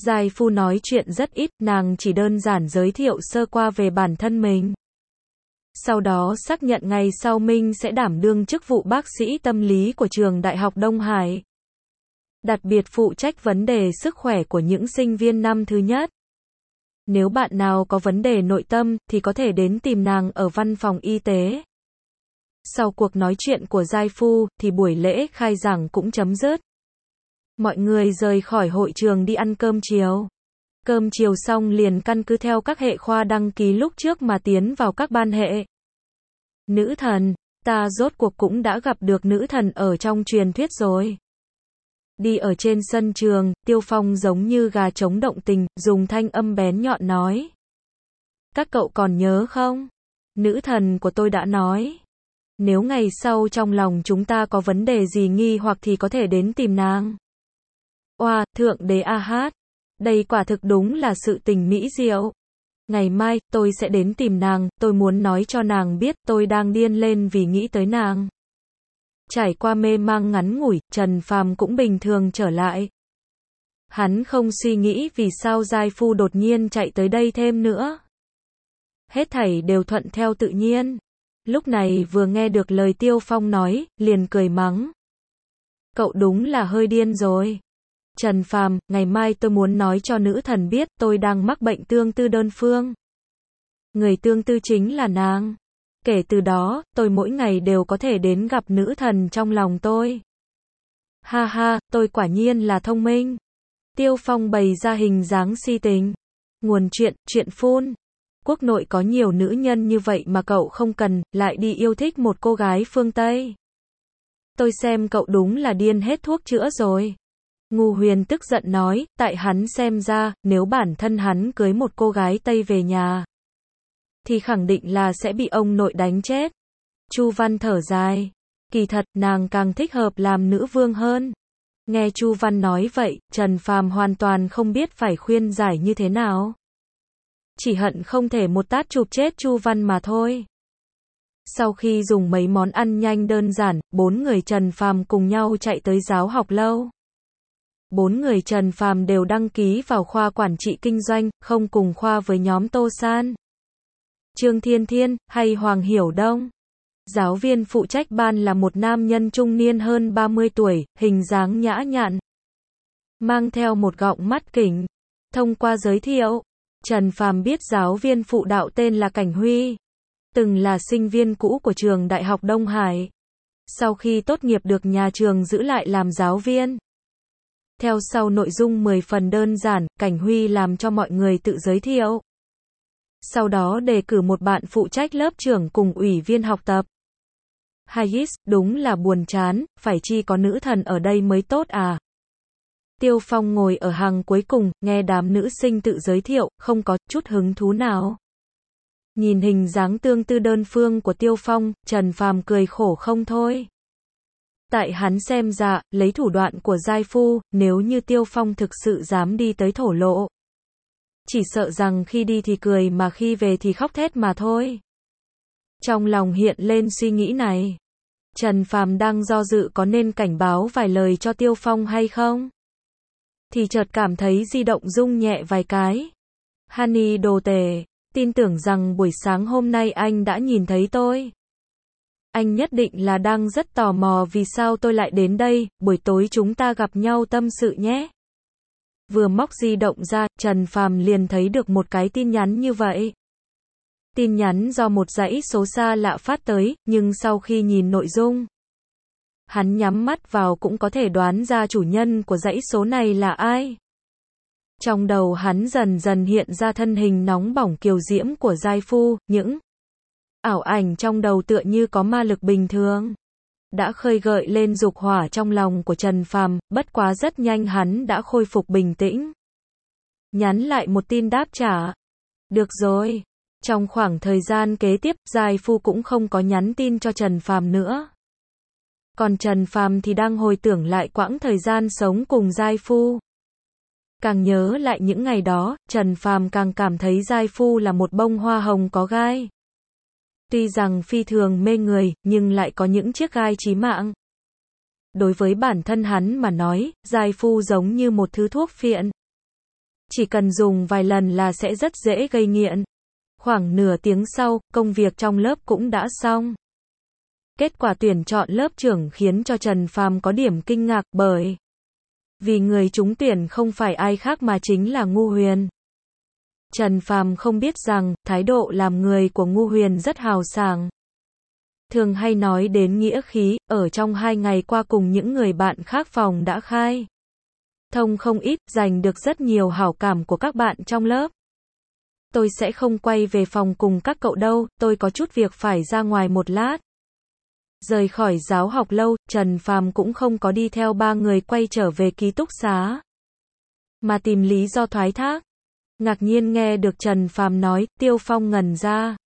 Giai Phu nói chuyện rất ít, nàng chỉ đơn giản giới thiệu sơ qua về bản thân mình. Sau đó xác nhận ngày sau Minh sẽ đảm đương chức vụ bác sĩ tâm lý của trường Đại học Đông Hải. Đặc biệt phụ trách vấn đề sức khỏe của những sinh viên năm thứ nhất. Nếu bạn nào có vấn đề nội tâm, thì có thể đến tìm nàng ở văn phòng y tế. Sau cuộc nói chuyện của Giai Phu, thì buổi lễ khai giảng cũng chấm dứt. Mọi người rời khỏi hội trường đi ăn cơm chiều. Cơm chiều xong liền căn cứ theo các hệ khoa đăng ký lúc trước mà tiến vào các ban hệ. Nữ thần, ta rốt cuộc cũng đã gặp được nữ thần ở trong truyền thuyết rồi. Đi ở trên sân trường, Tiêu Phong giống như gà trống động tình, dùng thanh âm bén nhọn nói. Các cậu còn nhớ không? Nữ thần của tôi đã nói. Nếu ngày sau trong lòng chúng ta có vấn đề gì nghi hoặc thì có thể đến tìm nàng. Oa, Thượng Đế A Hát. Đây quả thực đúng là sự tình mỹ diệu. Ngày mai, tôi sẽ đến tìm nàng, tôi muốn nói cho nàng biết tôi đang điên lên vì nghĩ tới nàng. Trải qua mê mang ngắn ngủi, Trần Phàm cũng bình thường trở lại. Hắn không suy nghĩ vì sao Giai Phu đột nhiên chạy tới đây thêm nữa. Hết thảy đều thuận theo tự nhiên. Lúc này vừa nghe được lời Tiêu Phong nói, liền cười mắng. Cậu đúng là hơi điên rồi. Trần Phàm, ngày mai tôi muốn nói cho nữ thần biết tôi đang mắc bệnh tương tư đơn phương. Người tương tư chính là nàng. Kể từ đó, tôi mỗi ngày đều có thể đến gặp nữ thần trong lòng tôi. Ha ha, tôi quả nhiên là thông minh. Tiêu Phong bày ra hình dáng si tình. Nguồn chuyện phun. Quốc nội có nhiều nữ nhân như vậy mà cậu không cần, lại đi yêu thích một cô gái phương Tây. Tôi xem cậu đúng là điên hết thuốc chữa rồi. Ngô Huyền tức giận nói, tại hắn xem ra, nếu bản thân hắn cưới một cô gái Tây về nhà, thì khẳng định là sẽ bị ông nội đánh chết. Chu Văn thở dài. Kỳ thật, nàng càng thích hợp làm nữ vương hơn. Nghe Chu Văn nói vậy, Trần Phàm hoàn toàn không biết phải khuyên giải như thế nào. Chỉ hận không thể một tát chụp chết Chu Văn mà thôi. Sau khi dùng mấy món ăn nhanh đơn giản, 4 người Trần Phàm cùng nhau chạy tới giáo học lâu. 4 người Trần Phàm đều đăng ký vào khoa quản trị kinh doanh, không cùng khoa với nhóm Tô San, Trương Thiên Thiên, hay Hoàng Hiểu Đông. Giáo viên phụ trách ban là một nam nhân trung niên hơn 30 tuổi, hình dáng nhã nhặn, mang theo một gọng mắt kính. Thông qua giới thiệu, Trần Phàm biết giáo viên phụ đạo tên là Cảnh Huy, từng là sinh viên cũ của trường Đại học Đông Hải. Sau khi tốt nghiệp được nhà trường giữ lại làm giáo viên. Theo sau nội dung 10 phần đơn giản, Cảnh Huy làm cho mọi người tự giới thiệu. Sau đó đề cử một bạn phụ trách lớp trưởng cùng ủy viên học tập. Hayes, đúng là buồn chán, phải chi có nữ thần ở đây mới tốt à. Tiêu Phong ngồi ở hàng cuối cùng, nghe đám nữ sinh tự giới thiệu, không có chút hứng thú nào. Nhìn hình dáng tương tư đơn phương của Tiêu Phong, Trần Phàm cười khổ không thôi. Tại hắn xem ra, lấy thủ đoạn của Giai Phu, nếu như Tiêu Phong thực sự dám đi tới thổ lộ, chỉ sợ rằng khi đi thì cười mà khi về thì khóc thét mà thôi. Trong lòng hiện lên suy nghĩ này, Trần Phàm đang do dự có nên cảnh báo vài lời cho Tiêu Phong hay không. Thì chợt cảm thấy di động rung nhẹ vài cái. Honey đồ tể, tin tưởng rằng buổi sáng hôm nay anh đã nhìn thấy tôi. Anh nhất định là đang rất tò mò vì sao tôi lại đến đây, buổi tối chúng ta gặp nhau tâm sự nhé. Vừa móc di động ra, Trần Phàm liền thấy được một cái tin nhắn như vậy. Tin nhắn do một dãy số xa lạ phát tới, nhưng sau khi nhìn nội dung, hắn nhắm mắt vào cũng có thể đoán ra chủ nhân của dãy số này là ai. Trong đầu hắn dần dần hiện ra thân hình nóng bỏng kiều diễm của Giai Phu, những ảo ảnh trong đầu tựa như có ma lực bình thường, đã khơi gợi lên dục hỏa trong lòng của Trần Phàm, bất quá rất nhanh hắn đã khôi phục bình tĩnh. Nhắn lại một tin đáp trả. Được rồi. Trong khoảng thời gian kế tiếp, Giai Phu cũng không có nhắn tin cho Trần Phàm nữa. Còn Trần Phàm thì đang hồi tưởng lại quãng thời gian sống cùng Giai Phu. Càng nhớ lại những ngày đó, Trần Phàm càng cảm thấy Giai Phu là một bông hoa hồng có gai. Tuy rằng phi thường mê người, nhưng lại có những chiếc gai chí mạng. Đối với bản thân hắn mà nói, Giai Phu giống như một thứ thuốc phiện. chỉ cần dùng vài lần là sẽ rất dễ gây nghiện. Khoảng nửa tiếng sau, công việc trong lớp cũng đã xong. Kết quả tuyển chọn lớp trưởng khiến cho Trần Phàm có điểm kinh ngạc bởi vì người trúng tuyển không phải ai khác mà chính là Ngu Huyền. Trần Phàm không biết rằng, thái độ làm người của Ngu Huyền rất hào sảng. Thường hay nói đến nghĩa khí, ở trong 2 ngày qua cùng những người bạn khác phòng đã khai thông không ít, giành được rất nhiều hảo cảm của các bạn trong lớp. Tôi sẽ không quay về phòng cùng các cậu đâu, tôi có chút việc phải ra ngoài một lát. Rời khỏi giáo học lâu, Trần Phàm cũng không có đi theo 3 người quay trở về ký túc xá, mà tìm lý do thoái thác. Ngạc nhiên nghe được Trần Phàm nói, Tiêu Phong ngẩn ra.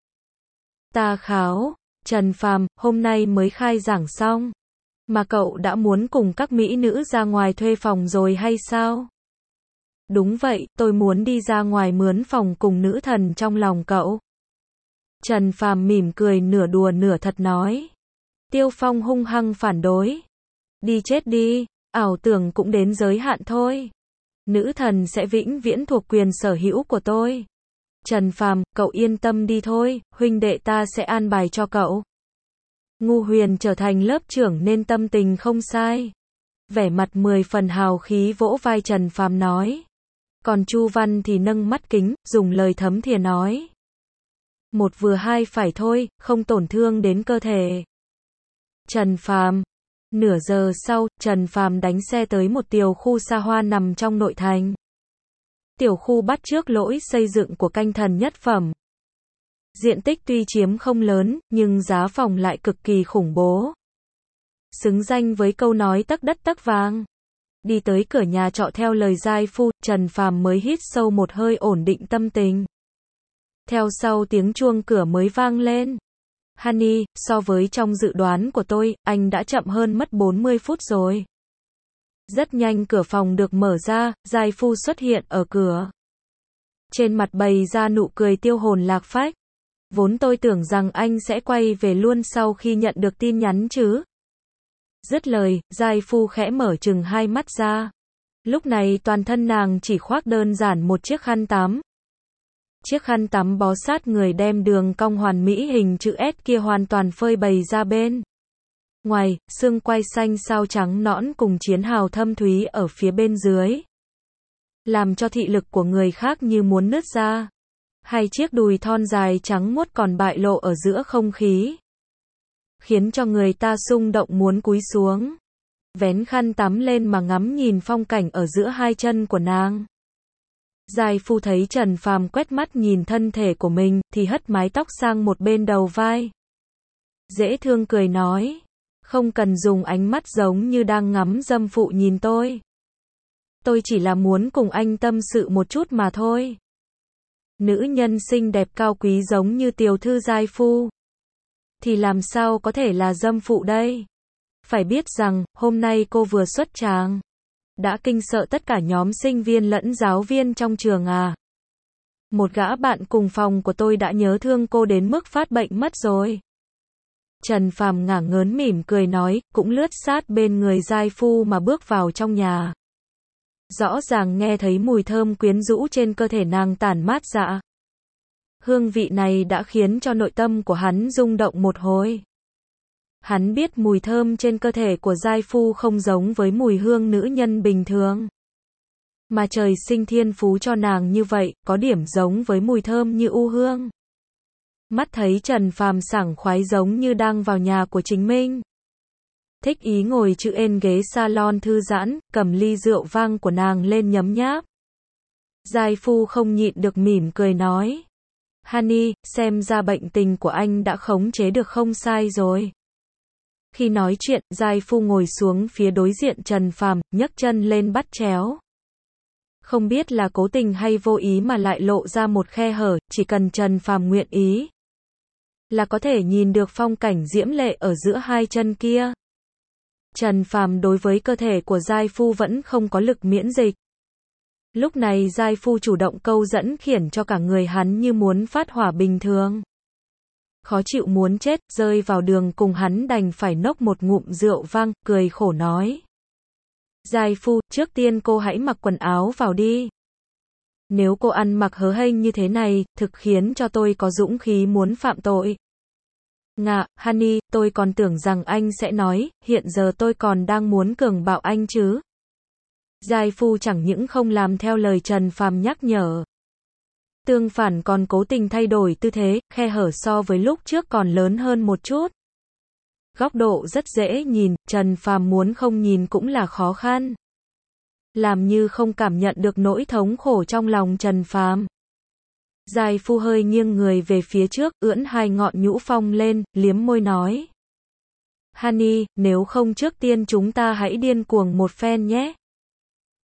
Ta kháo, Trần Phàm, hôm nay mới khai giảng xong, mà cậu đã muốn cùng các mỹ nữ ra ngoài thuê phòng rồi hay sao? Đúng vậy, tôi muốn đi ra ngoài mướn phòng cùng nữ thần trong lòng cậu. Trần Phàm mỉm cười nửa đùa nửa thật nói. Tiêu Phong hung hăng phản đối. Đi chết đi, ảo tưởng cũng đến giới hạn thôi. Nữ thần sẽ vĩnh viễn thuộc quyền sở hữu của tôi. Trần Phàm, cậu yên tâm đi thôi, huynh đệ ta sẽ an bài cho cậu. Ngu Huyền trở thành lớp trưởng nên tâm tình không sai. Vẻ mặt 10 phần hào khí vỗ vai Trần Phàm nói. Còn Chu Văn thì nâng mắt kính, dùng lời thấm thìa nói. Một vừa hai phải thôi, không tổn thương đến cơ thể. Trần Phàm. Nửa giờ sau, Trần Phàm đánh xe tới một tiểu khu xa hoa nằm trong nội thành. Tiểu khu bắt chước lỗi xây dựng của Canh Thần nhất phẩm. Diện tích tuy chiếm không lớn, nhưng giá phòng lại cực kỳ khủng bố. Xứng danh với câu nói tấc đất tấc vàng. Đi tới cửa nhà trọ theo lời giai phu, Trần Phàm mới hít sâu một hơi ổn định tâm tình. Theo sau tiếng chuông cửa mới vang lên. Honey, so với trong dự đoán của tôi, anh đã chậm hơn mất 40 phút rồi. Rất nhanh cửa phòng được mở ra, giai phu xuất hiện ở cửa. Trên mặt bày ra nụ cười tiêu hồn lạc phách. Vốn tôi tưởng rằng anh sẽ quay về luôn sau khi nhận được tin nhắn chứ. Dứt lời, giai phu khẽ mở chừng hai mắt ra. Lúc này toàn thân nàng chỉ khoác đơn giản một chiếc khăn tắm. Chiếc khăn tắm bó sát người đem đường cong hoàn mỹ hình chữ S kia hoàn toàn phơi bày ra bên ngoài, xương quai xanh sao trắng nõn cùng chiến hào thâm thúy ở phía bên dưới. Làm cho thị lực của người khác như muốn nứt ra. Hai chiếc đùi thon dài trắng muốt còn bại lộ ở giữa không khí. Khiến cho người ta xung động muốn cúi xuống. Vén khăn tắm lên mà ngắm nhìn phong cảnh ở giữa hai chân của nàng. Giai phu thấy Trần Phàm quét mắt nhìn thân thể của mình, thì hất mái tóc sang một bên đầu vai. Dễ thương cười nói. Không cần dùng ánh mắt giống như đang ngắm dâm phụ nhìn tôi. Tôi chỉ là muốn cùng anh tâm sự một chút mà thôi. Nữ nhân xinh đẹp cao quý giống như tiểu thư giai phu. Thì làm sao có thể là dâm phụ đây? Phải biết rằng, hôm nay cô vừa xuất tràng. Đã kinh sợ tất cả nhóm sinh viên lẫn giáo viên trong trường à. Một gã bạn cùng phòng của tôi đã nhớ thương cô đến mức phát bệnh mất rồi. Trần Phàm ngả ngớn mỉm cười nói, cũng lướt sát bên người giai phu mà bước vào trong nhà. Rõ ràng nghe thấy mùi thơm quyến rũ trên cơ thể nàng tản mát ra. Hương vị này đã khiến cho nội tâm của hắn rung động một hồi. Hắn biết mùi thơm trên cơ thể của giai phu không giống với mùi hương nữ nhân bình thường. Mà trời sinh thiên phú cho nàng như vậy, có điểm giống với mùi thơm như u hương. Mắt thấy Trần Phàm sảng khoái giống như đang vào nhà của chính mình. Thích ý ngồi chữ N ghế salon thư giãn, cầm ly rượu vang của nàng lên nhấm nháp. Giai phu không nhịn được mỉm cười nói. Honey, xem ra bệnh tình của anh đã khống chế được không sai rồi. Khi nói chuyện, giai phu ngồi xuống phía đối diện Trần Phàm, nhấc chân lên bắt chéo. Không biết là cố tình hay vô ý mà lại lộ ra một khe hở, chỉ cần Trần Phàm nguyện ý là có thể nhìn được phong cảnh diễm lệ ở giữa hai chân kia. Trần Phàm đối với cơ thể của giai phu vẫn không có lực miễn dịch. Lúc này giai phu chủ động câu dẫn khiển cho cả người hắn như muốn phát hỏa bình thường. Khó chịu muốn chết, rơi vào đường cùng hắn đành phải nốc một ngụm rượu vang, cười khổ nói. Giai phu, trước tiên cô hãy mặc quần áo vào đi. Nếu cô ăn mặc hớ hênh như thế này, thực khiến cho tôi có dũng khí muốn phạm tội. Ngạ, Honey, tôi còn tưởng rằng anh sẽ nói, hiện giờ tôi còn đang muốn cường bạo anh chứ. Giai Phu chẳng những không làm theo lời Trần Phàm nhắc nhở. Tương phản còn cố tình thay đổi tư thế, khe hở so với lúc trước còn lớn hơn một chút. Góc độ rất dễ nhìn, Trần Phàm muốn không nhìn cũng là khó khăn. Làm như không cảm nhận được nỗi thống khổ trong lòng Trần Phàm. Giai Phu hơi nghiêng người về phía trước, ưỡn hai ngọn nhũ phong lên, liếm môi nói. Honey, nếu không trước tiên chúng ta hãy điên cuồng một phen nhé.